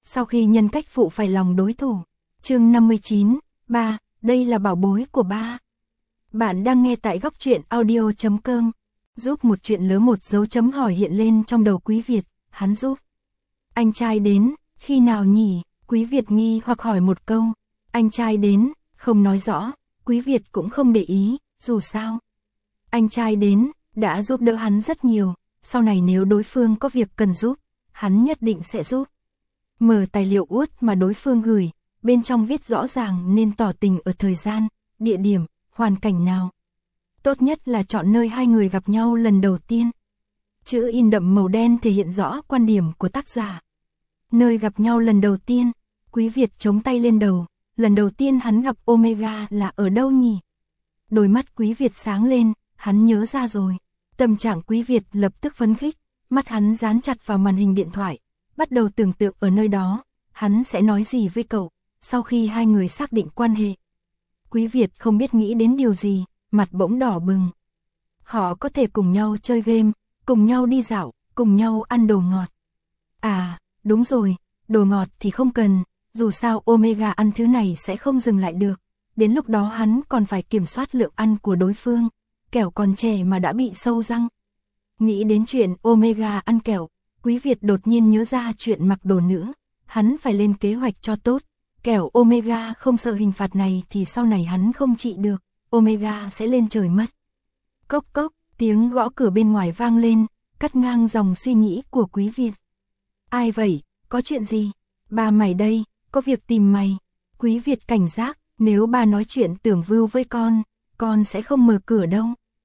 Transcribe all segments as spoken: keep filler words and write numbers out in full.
sau khi nhân cách phụ phải lòng đối thủ. Chương năm mươi chín, ba, đây là bảo bối của ba. Bạn đang nghe tại góc truyện audio chấm com. Giúp một chuyện lớn một dấu chấm hỏi hiện lên trong đầu Quý Việt, hắn giúp. Anh trai đến, khi nào nhỉ? Quý Việt nghi hoặc hỏi một câu. Anh trai đến, không nói rõ, Quý Việt cũng không để ý, dù sao. Anh trai đến, đã giúp đỡ hắn rất nhiều, sau này nếu đối phương có việc cần giúp, hắn nhất định sẽ giúp. Mở tài liệu uất mà đối phương gửi, bên trong viết rõ ràng nên tỏ tình ở thời gian, địa điểm, hoàn cảnh nào. Tốt nhất là chọn nơi hai người gặp nhau lần đầu tiên. Chữ in đậm màu đen thể hiện rõ quan điểm của tác giả. Nơi gặp nhau lần đầu tiên, Quý Việt chống tay lên đầu, lần đầu tiên hắn gặp Omega là ở đâu nhỉ? Đôi mắt Quý Việt sáng lên, hắn nhớ ra rồi. Tâm trạng Quý Việt lập tức phấn khích, mắt hắn dán chặt vào màn hình điện thoại, bắt đầu tưởng tượng ở nơi đó, hắn sẽ nói gì với cậu, sau khi hai người xác định quan hệ. Quý Việt không biết nghĩ đến điều gì, mặt bỗng đỏ bừng. Họ có thể cùng nhau chơi game, cùng nhau đi dạo, cùng nhau ăn đồ ngọt. À, đúng rồi, đồ ngọt thì không cần, dù sao Omega ăn thứ này sẽ không dừng lại được. Đến lúc đó hắn còn phải kiểm soát lượng ăn của đối phương, kẻo còn trẻ mà đã bị sâu răng. Nghĩ đến chuyện Omega ăn kẹo, Quý Việt đột nhiên nhớ ra chuyện mặc đồ nữ, hắn phải lên kế hoạch cho tốt, kẻo Omega không sợ hình phạt này thì sau này hắn không trị được, Omega sẽ lên trời mất. Cốc cốc, tiếng gõ cửa bên ngoài vang lên, cắt ngang dòng suy nghĩ của Quý Việt. Ai vậy, có chuyện gì? Ba mày đây, có việc tìm mày. Quý Việt cảnh giác, nếu ba nói chuyện tưởng vưu với con, con sẽ không mở cửa đâu.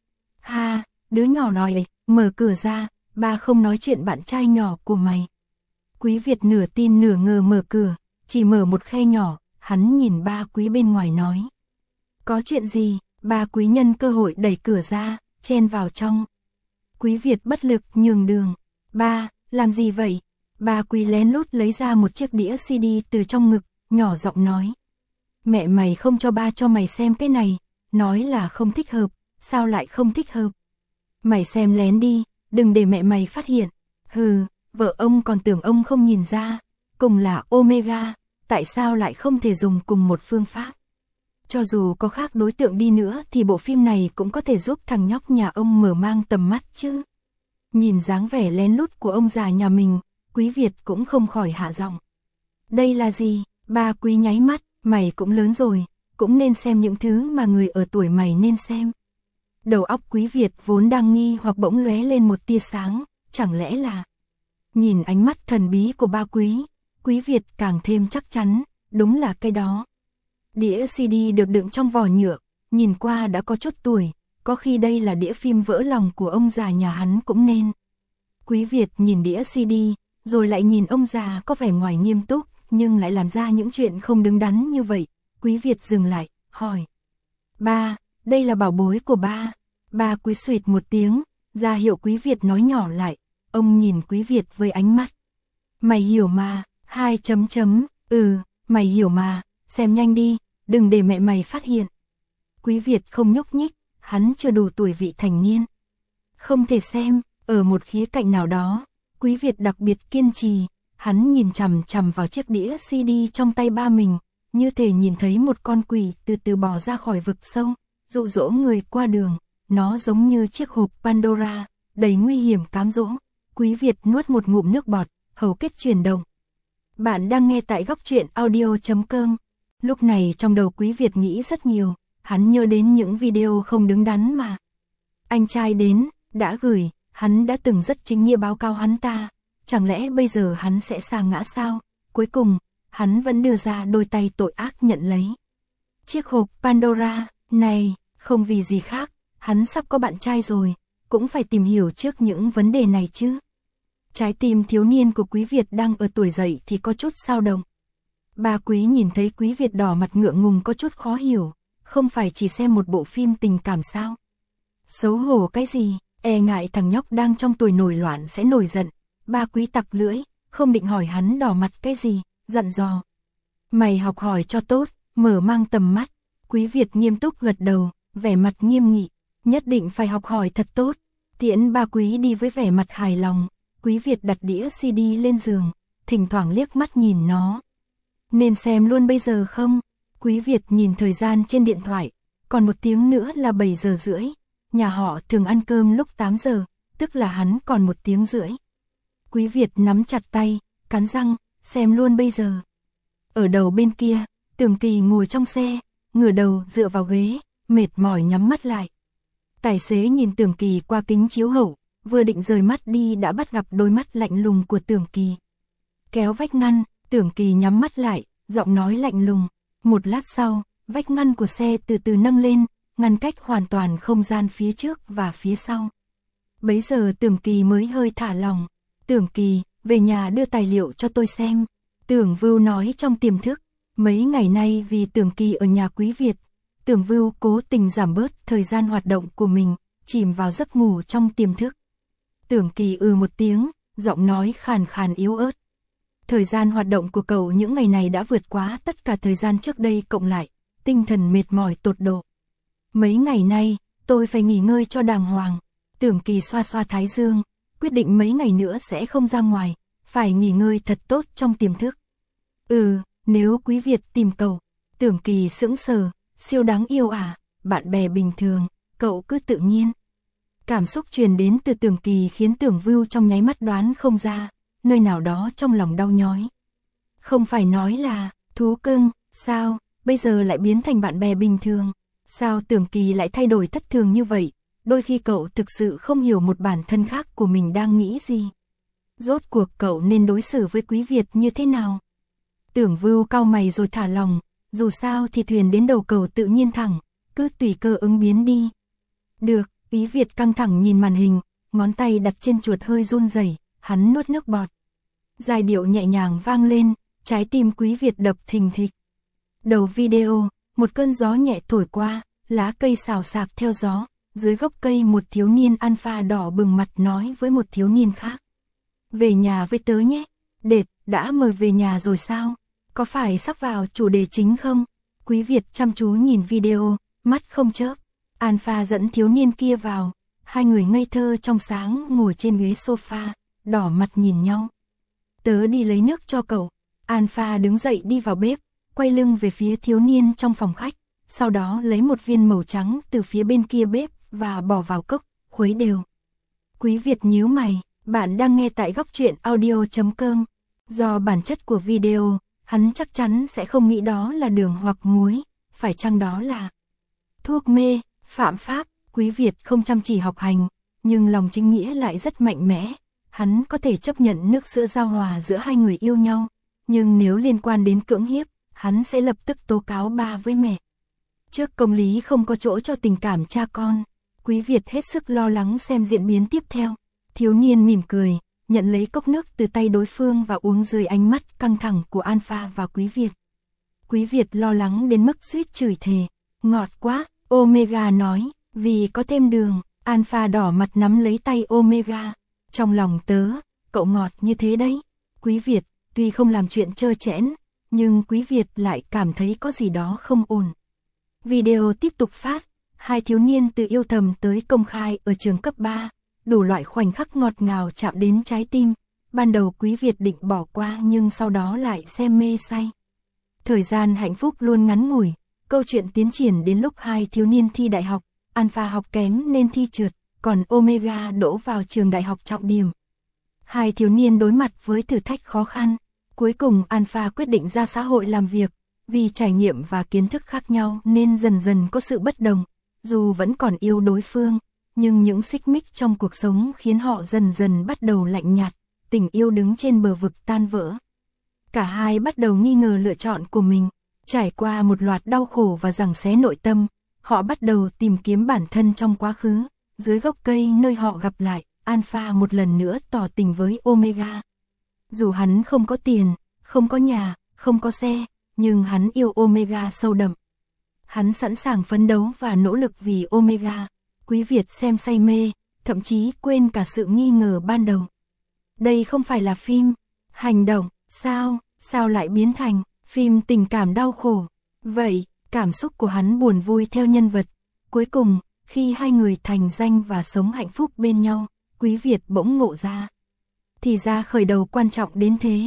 Ha, đứa nhỏ nói, mở cửa ra, ba không nói chuyện bạn trai nhỏ của mày. Quý Việt nửa tin nửa ngờ mở cửa, chỉ mở một khe nhỏ, hắn nhìn ba Quý bên ngoài nói. Có chuyện gì? Ba Quý nhân cơ hội đẩy cửa ra, chen vào trong. Quý Việt bất lực nhường đường. Ba, làm gì vậy? Ba Quý lén lút lấy ra một chiếc đĩa xê đê từ trong ngực, nhỏ giọng nói. Mẹ mày không cho ba cho mày xem cái này, nói là không thích hợp, sao lại không thích hợp? Mày xem lén đi, đừng để mẹ mày phát hiện. Hừ, vợ ông còn tưởng ông không nhìn ra, cùng là Omega, tại sao lại không thể dùng cùng một phương pháp? Cho dù có khác đối tượng đi nữa thì bộ phim này cũng có thể giúp thằng nhóc nhà ông mở mang tầm mắt chứ. Nhìn dáng vẻ lén lút của ông già nhà mình, Quý Việt cũng không khỏi hạ giọng. Đây là gì? Ba Quý nháy mắt, mày cũng lớn rồi, cũng nên xem những thứ mà người ở tuổi mày nên xem. Đầu óc Quý Việt vốn đang nghi hoặc bỗng lóe lên một tia sáng, chẳng lẽ là... Nhìn ánh mắt thần bí của ba Quý, Quý Việt càng thêm chắc chắn, đúng là cái đó. Đĩa xê đê được đựng trong vỏ nhựa, nhìn qua đã có chút tuổi, có khi đây là đĩa phim vỡ lòng của ông già nhà hắn cũng nên. Quý Việt nhìn đĩa xê đê, rồi lại nhìn ông già có vẻ ngoài nghiêm túc, nhưng lại làm ra những chuyện không đứng đắn như vậy. Quý Việt dừng lại, hỏi. Ba, đây là bảo bối của ba. Ba Quý suýt một tiếng, ra hiệu Quý Việt nói nhỏ lại. Ông nhìn Quý Việt với ánh mắt. Mày hiểu mà, hai chấm chấm, ừ, mày hiểu mà, xem nhanh đi, đừng để mẹ mày phát hiện. Quý Việt không nhúc nhích, hắn chưa đủ tuổi vị thành niên. Không thể xem, ở một khía cạnh nào đó, Quý Việt đặc biệt kiên trì, hắn nhìn chằm chằm vào chiếc đĩa xê đê trong tay ba mình, như thể nhìn thấy một con quỷ từ từ bò ra khỏi vực sâu, dụ dỗ người qua đường, nó giống như chiếc hộp Pandora, đầy nguy hiểm cám dỗ. Quý Việt nuốt một ngụm nước bọt, hầu kết chuyển động. Bạn đang nghe tại góc truyện audio chấm com. Lúc này trong đầu Quý Việt nghĩ rất nhiều, hắn nhớ đến những video không đứng đắn mà anh trai đến, đã gửi, hắn đã từng rất chính nghĩa báo cáo hắn ta, chẳng lẽ bây giờ hắn sẽ sa ngã sao? Cuối cùng, hắn vẫn đưa ra đôi tay tội ác nhận lấy. Chiếc hộp Pandora, này, không vì gì khác, hắn sắp có bạn trai rồi, cũng phải tìm hiểu trước những vấn đề này chứ. Trái tim thiếu niên của Quý Việt đang ở tuổi dậy thì có chút dao động. Ba Quý nhìn thấy Quý Việt đỏ mặt ngượng ngùng có chút khó hiểu, không phải chỉ xem một bộ phim tình cảm sao? Xấu hổ cái gì, e ngại thằng nhóc đang trong tuổi nổi loạn sẽ nổi giận. Ba Quý tặc lưỡi, không định hỏi hắn đỏ mặt cái gì, dặn dò. Mày học hỏi cho tốt, mở mang tầm mắt. Quý Việt nghiêm túc gật đầu, vẻ mặt nghiêm nghị, nhất định phải học hỏi thật tốt. Tiễn ba Quý đi với vẻ mặt hài lòng, Quý Việt đặt đĩa xê đê lên giường, thỉnh thoảng liếc mắt nhìn nó. Nên xem luôn bây giờ không? Quý Việt nhìn thời gian trên điện thoại, còn một tiếng nữa là bảy giờ rưỡi. Nhà họ thường ăn cơm lúc tám giờ, tức là hắn còn một tiếng rưỡi. Quý Việt nắm chặt tay, cắn răng, xem luôn bây giờ. Ở đầu bên kia, Tưởng Kỳ ngồi trong xe, ngửa đầu dựa vào ghế, mệt mỏi nhắm mắt lại. Tài xế nhìn Tưởng Kỳ qua kính chiếu hậu, vừa định rời mắt đi đã bắt gặp đôi mắt lạnh lùng của Tưởng Kỳ. Kéo vách ngăn, Tưởng Kỳ nhắm mắt lại, giọng nói lạnh lùng. Một lát sau, vách ngăn của xe từ từ nâng lên, ngăn cách hoàn toàn không gian phía trước và phía sau. Bấy giờ Tưởng Kỳ mới hơi thả lòng. Tưởng Kỳ, về nhà đưa tài liệu cho tôi xem. Tưởng Vưu nói trong tiềm thức. Mấy ngày nay vì Tưởng Kỳ ở nhà Quý Việt, Tưởng Vưu cố tình giảm bớt thời gian hoạt động của mình, chìm vào giấc ngủ trong tiềm thức. Tưởng Kỳ ừ một tiếng, giọng nói khàn khàn yếu ớt. Thời gian hoạt động của cậu những ngày này đã vượt quá tất cả thời gian trước đây cộng lại, tinh thần mệt mỏi tột độ. Mấy ngày nay, tôi phải nghỉ ngơi cho đàng hoàng. Tưởng Kỳ xoa xoa thái dương, quyết định mấy ngày nữa sẽ không ra ngoài, phải nghỉ ngơi thật tốt trong tiềm thức. Ừ, nếu Quý Việt tìm cậu, Tưởng Kỳ sững sờ, siêu đáng yêu à, bạn bè bình thường, cậu cứ tự nhiên. Cảm xúc truyền đến từ Tưởng Kỳ khiến Tưởng Vưu trong nháy mắt đoán không ra, nơi nào đó trong lòng đau nhói. Không phải nói là, thú cưng, sao, bây giờ lại biến thành bạn bè bình thường, sao Tưởng Kỳ lại thay đổi thất thường như vậy, đôi khi cậu thực sự không hiểu một bản thân khác của mình đang nghĩ gì. Rốt cuộc cậu nên đối xử với Quý Việt như thế nào? Tưởng Vưu cau mày rồi thả lòng, dù sao thì thuyền đến đầu cầu tự nhiên thẳng, cứ tùy cơ ứng biến đi. Được, Quý Việt căng thẳng nhìn màn hình, ngón tay đặt trên chuột hơi run rẩy, hắn nuốt nước bọt. Giai điệu nhẹ nhàng vang lên, trái tim Quý Việt đập thình thịch. Đầu video, một cơn gió nhẹ thổi qua, lá cây xào xạc theo gió, dưới gốc cây một thiếu niên alpha đỏ bừng mặt nói với một thiếu niên khác. Về nhà với tớ nhé. Đệt, đã mời về nhà rồi sao? Có phải sắp vào chủ đề chính không? Quý Việt chăm chú nhìn video, mắt không chớp. Alpha dẫn thiếu niên kia vào, hai người ngây thơ trong sáng ngồi trên ghế sofa, đỏ mặt nhìn nhau. Tớ đi lấy nước cho cậu. Alpha đứng dậy đi vào bếp, quay lưng về phía thiếu niên trong phòng khách, sau đó lấy một viên màu trắng từ phía bên kia bếp và bỏ vào cốc, khuấy đều. Quý Việt nhíu mày, bạn đang nghe tại góc truyện audio chấm com. Do bản chất của video, hắn chắc chắn sẽ không nghĩ đó là đường hoặc muối, phải chăng đó là thuốc mê, phạm pháp. Quý Việt không chăm chỉ học hành, nhưng lòng chính nghĩa lại rất mạnh mẽ. Hắn có thể chấp nhận nước sữa giao hòa giữa hai người yêu nhau, nhưng nếu liên quan đến cưỡng hiếp, hắn sẽ lập tức tố cáo ba với mẹ. Trước công lý không có chỗ cho tình cảm cha con, Quý Việt hết sức lo lắng xem diễn biến tiếp theo. Thiếu niên mỉm cười, nhận lấy cốc nước từ tay đối phương và uống dưới ánh mắt căng thẳng của Alpha và Quý Việt. Quý Việt lo lắng đến mức suýt chửi thề. Ngọt quá, Omega nói, vì có thêm đường. Alpha đỏ mặt nắm lấy tay Omega. Trong lòng tớ, cậu ngọt như thế đấy. Quý Việt, tuy không làm chuyện trơ trẽn, nhưng Quý Việt lại cảm thấy có gì đó không ổn. Video tiếp tục phát, hai thiếu niên từ yêu thầm tới công khai ở trường cấp ba. Đủ loại khoảnh khắc ngọt ngào chạm đến trái tim. Ban đầu Quý Việt định bỏ qua nhưng sau đó lại xem mê say. Thời gian hạnh phúc luôn ngắn ngủi. Câu chuyện tiến triển đến lúc hai thiếu niên thi đại học. Alpha học kém nên thi trượt, còn Omega đỗ vào trường đại học trọng điểm. Hai thiếu niên đối mặt với thử thách khó khăn. Cuối cùng Alpha quyết định ra xã hội làm việc. Vì trải nghiệm và kiến thức khác nhau nên dần dần có sự bất đồng. Dù vẫn còn yêu đối phương, nhưng những xích mích trong cuộc sống khiến họ dần dần bắt đầu lạnh nhạt, tình yêu đứng trên bờ vực tan vỡ. Cả hai bắt đầu nghi ngờ lựa chọn của mình, trải qua một loạt đau khổ và giằng xé nội tâm, họ bắt đầu tìm kiếm bản thân trong quá khứ. Dưới gốc cây nơi họ gặp lại, Alpha một lần nữa tỏ tình với Omega. Dù hắn không có tiền, không có nhà, không có xe, nhưng hắn yêu Omega sâu đậm. Hắn sẵn sàng phấn đấu và nỗ lực vì Omega. Quý Việt xem say mê, thậm chí quên cả sự nghi ngờ ban đầu. Đây không phải là phim hành động, sao, sao lại biến thành phim tình cảm đau khổ. Vậy, cảm xúc của hắn buồn vui theo nhân vật. Cuối cùng, khi hai người thành danh và sống hạnh phúc bên nhau, Quý Việt bỗng ngộ ra. Thì ra khởi đầu quan trọng đến thế.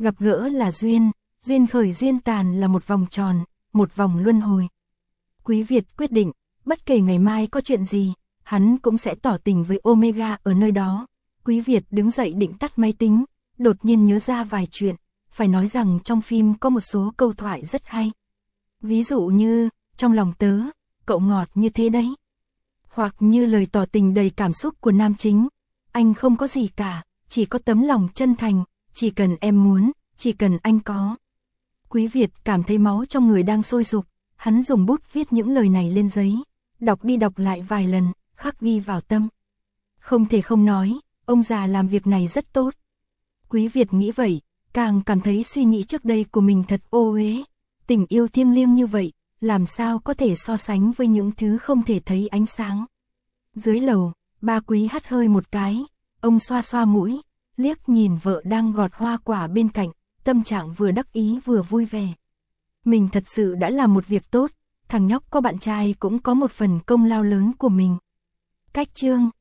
Gặp gỡ là duyên, duyên khởi duyên tàn là một vòng tròn, một vòng luân hồi. Quý Việt quyết định, bất kể ngày mai có chuyện gì, hắn cũng sẽ tỏ tình với Omega ở nơi đó. Quý Việt đứng dậy định tắt máy tính, đột nhiên nhớ ra vài chuyện, phải nói rằng trong phim có một số câu thoại rất hay. Ví dụ như, trong lòng tớ, cậu ngọt như thế đấy. Hoặc như lời tỏ tình đầy cảm xúc của nam chính, anh không có gì cả, chỉ có tấm lòng chân thành, chỉ cần em muốn, chỉ cần anh có. Quý Việt cảm thấy máu trong người đang sôi sục, hắn dùng bút viết những lời này lên giấy, đọc đi đọc lại vài lần, khắc ghi vào tâm. Không thể không nói, ông già làm việc này rất tốt. Quý Việt nghĩ vậy, càng cảm thấy suy nghĩ trước đây của mình thật ô uế. Tình yêu thiêng liêng như vậy, làm sao có thể so sánh với những thứ không thể thấy ánh sáng. Dưới lầu, ba Quý hắt hơi một cái, ông xoa xoa mũi, liếc nhìn vợ đang gọt hoa quả bên cạnh, tâm trạng vừa đắc ý vừa vui vẻ. Mình thật sự đã làm một việc tốt, thằng nhóc có bạn trai cũng có một phần công lao lớn của mình. Cách chương